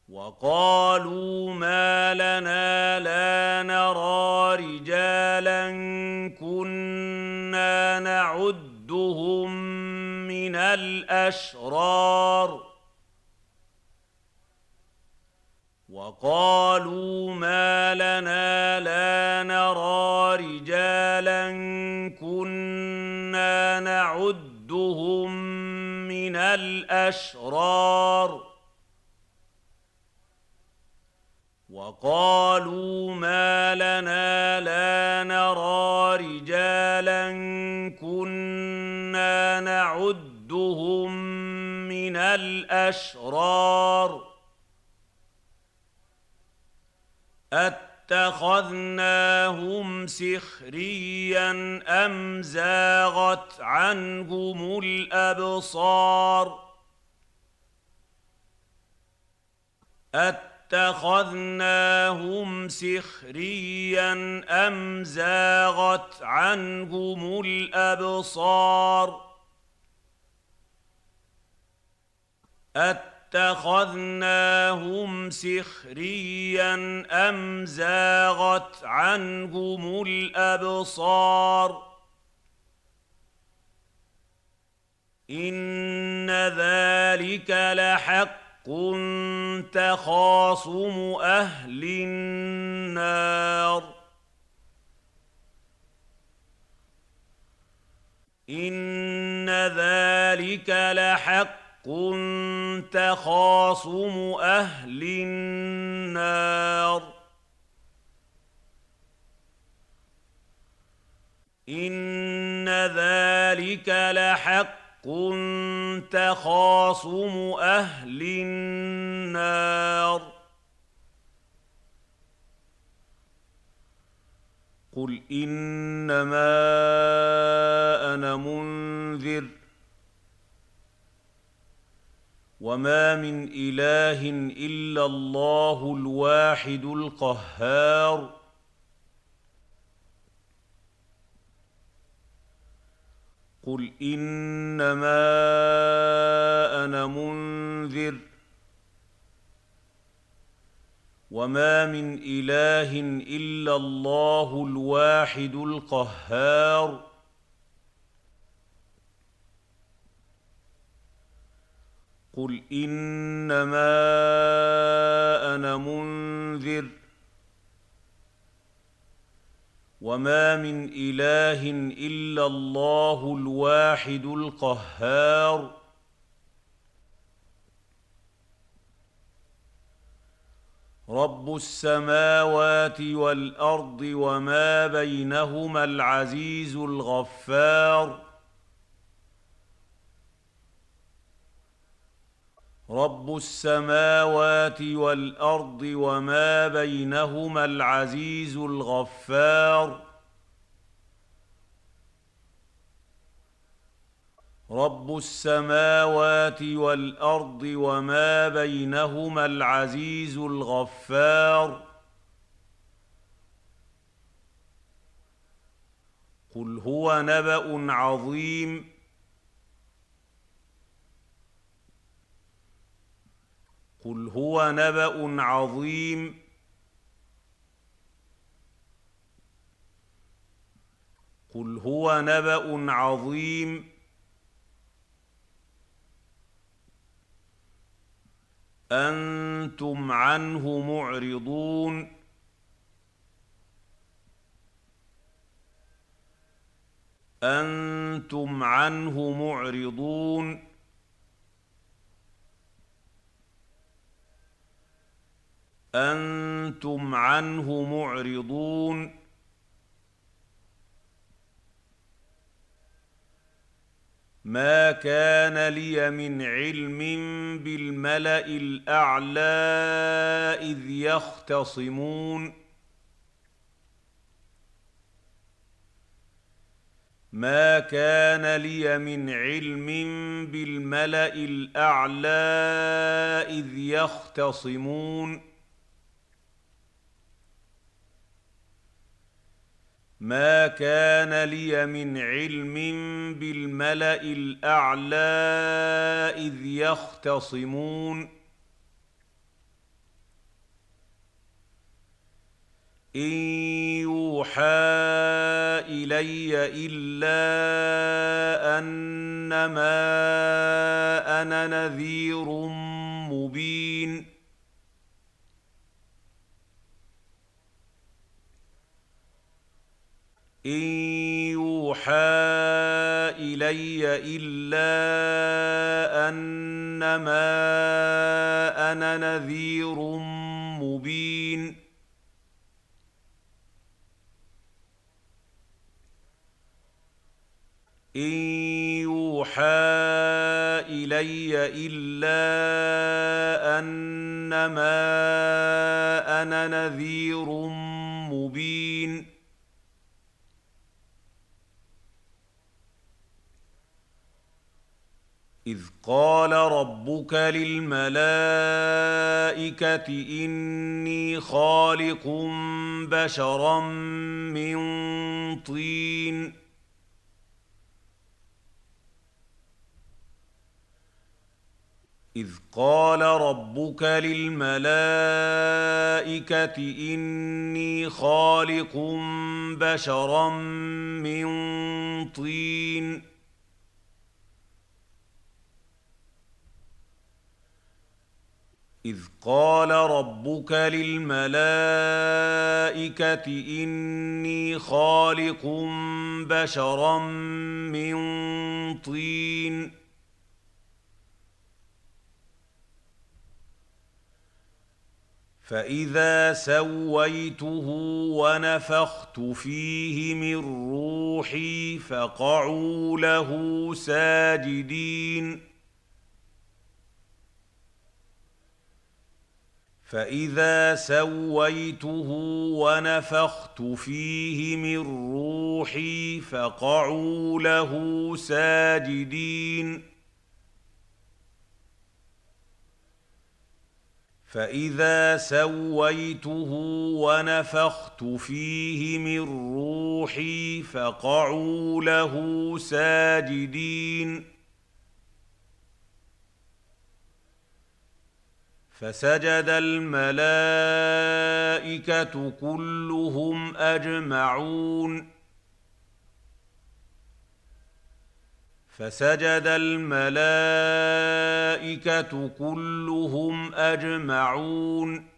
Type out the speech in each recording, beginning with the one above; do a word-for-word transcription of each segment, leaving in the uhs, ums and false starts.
وقالوا ما لنا لا نرى رجالا كنا نعدهم من الأشرار وقالوا ما لنا لا نرى رجالا كنا نعدهم من الأشرار وقالوا ما لنا لا نرى رجالا كنا نعدهم من الأشرار أتخذناهم سخريا أم زاغت عنهم الأبصار أتخذناهم سخريا أم زاغت عنهم الأبصار أتخذناهم سخريا أم زاغت عنهم الأبصار إن ذلك لحق تخاصم أهل النار إن ذلك لحق تخاصم أهل النار إن ذلك لحق تخاصم أهل النار قل إنما أنا منذر وما من إله إلا الله الواحد القهار قل إنما أنا منذر وما من إله إلا الله الواحد القهار قل إنما أنا منذر وما من إله إلا الله الواحد القهار رب السماوات والأرض وما بينهما العزيز الغفار رب السماوات والأرض وما بينهما العزيز الغفار رب السماوات والأرض وما بينهما العزيز الغفار قل هو نبأ عظيم قل هو نبأ عظيم قل هو نبأ عظيم أنتم عنه معرضون أنتم عنه معرضون أنتم عنه معرضون ما كان لي من علم بالملأ الأعلى إذ يختصمون ما كان لي من علم بالملأ الأعلى إذ يختصمون ما كان لي من علم بالملأ الأعلى إذ يختصمون إن يوحى إلي إلا أنما أنا نذير مبين إن يوحى إلي إلا أنما أنا نذير مبين إن يوحى إلي إلا أنما أنا نذير مبين إذ قال ربك للملائكة إني خالق بشرا من طين إذ قال ربك للملائكة إني خالق بشرا من طين إذ قال ربك للملائكة إني خالق بشرا من طين فإذا سويته ونفخت فيه من روحي فقعوا له ساجدين فإذا سويته ونفخت فيه من روحي فقعوا له ساجدين فإذا سويته ونفخت فيه من روحي فقعوا له ساجدين فسجد الملائكة كلهم أجمعون فسجد الملائكة كلهم أجمعون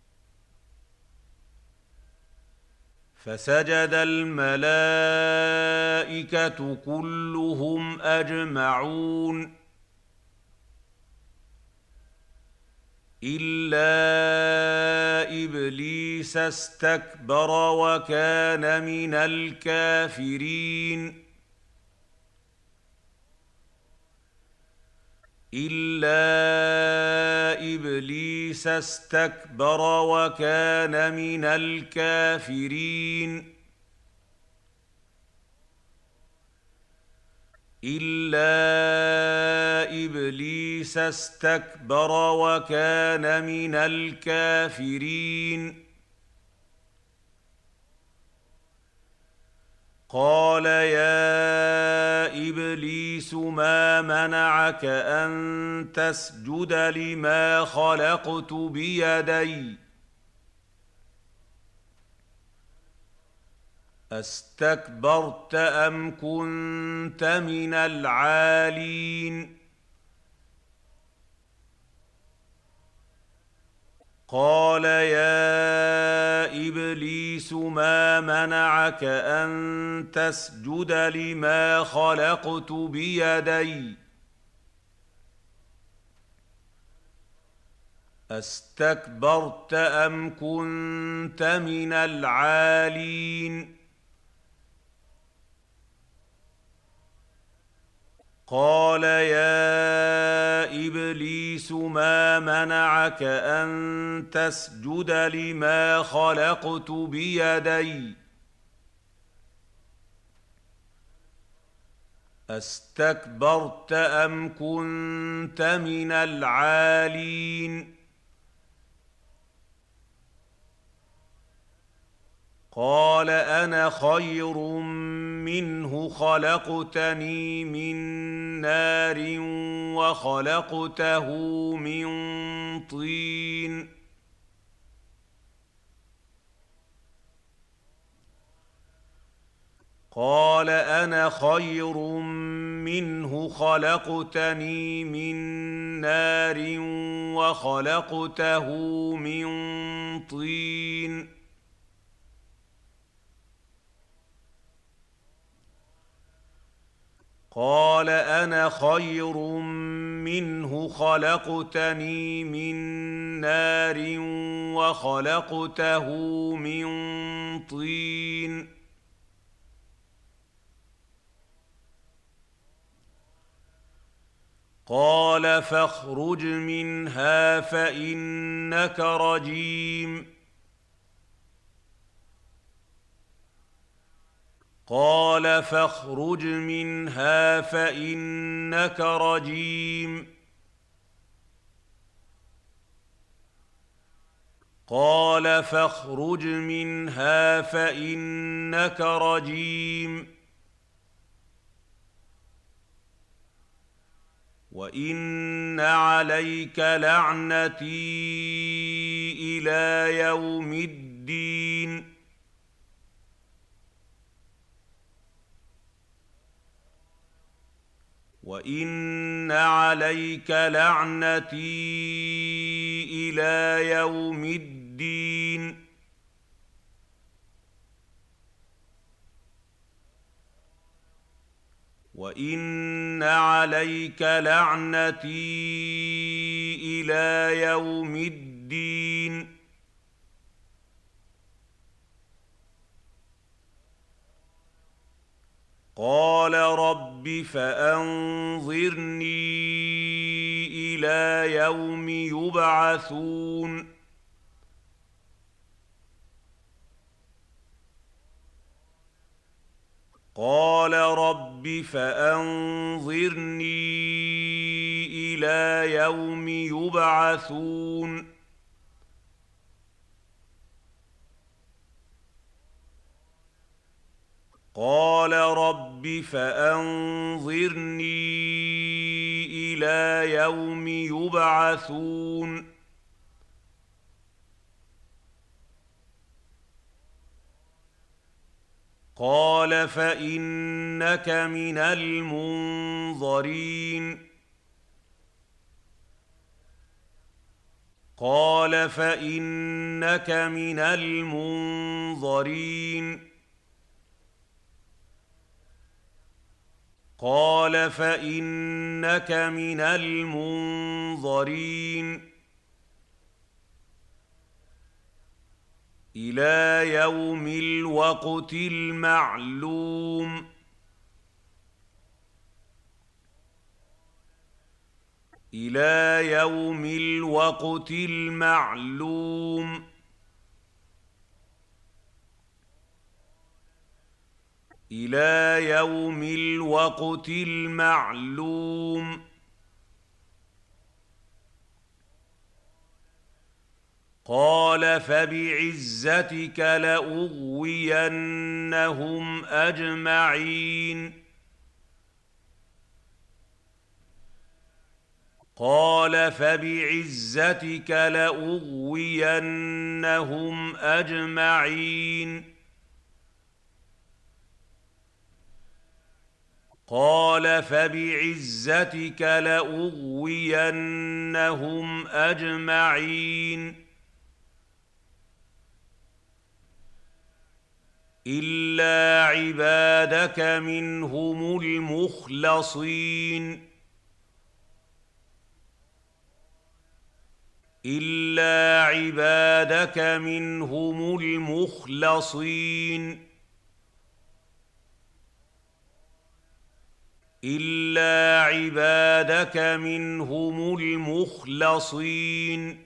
فسجد الملائكة كلهم أجمعون إلا إبليس استكبر وكان من الكافرين إلا إبليس استكبر وكان من الكافرين إلا إبليس استكبر وكان من الكافرين قال يا إبليس ما منعك أن تسجد لما خلقت بيدي أستكبرت أم كنت من العالين قال يا إبليس ما منعك أن تسجد لما خلقت بيدي أستكبرت أم كنت من العالين قال يا إبليس ما منعك أن تسجد لما خلقت بيدي أستكبرت أم كنت من العالين قال أنا خير منه خلقتني من نار وخلقته من طين قال أنا خير منه خلقتني من نار وخلقته من طين قال أنا خير منه خلقتني من نار وخلقته من طين قال فاخرج منها فإنك رجيم قال فاخرج منها فإنك رجيم قال فاخرج منها فإنك رجيم وإن عليك لعنتي إلى يوم الدين وإن عليك لعنتي إلى يوم الدين وإن عليك لعنتي إلى يوم الدين قال رب فأنظرني إلى يوم يبعثون قال رب فأنظرني إلى يوم يبعثون قال رب فأنظرني إلى يوم يبعثون قال فإنك من المنظرين قال فإنك من المنظرين قال فإنك من المنظرين إلى يوم الوقت المعلوم إلى يوم الوقت المعلوم إلى يوم الوقت المعلوم قال فبعزتك لأغوينهم أجمعين قال فبعزتك لأغوينهم أجمعين قال فبعزتك لأغوينهم أجمعين إلا عبادك منهم المخلصين إلا عبادك منهم المخلصين إلا عبادك منهم المخلصين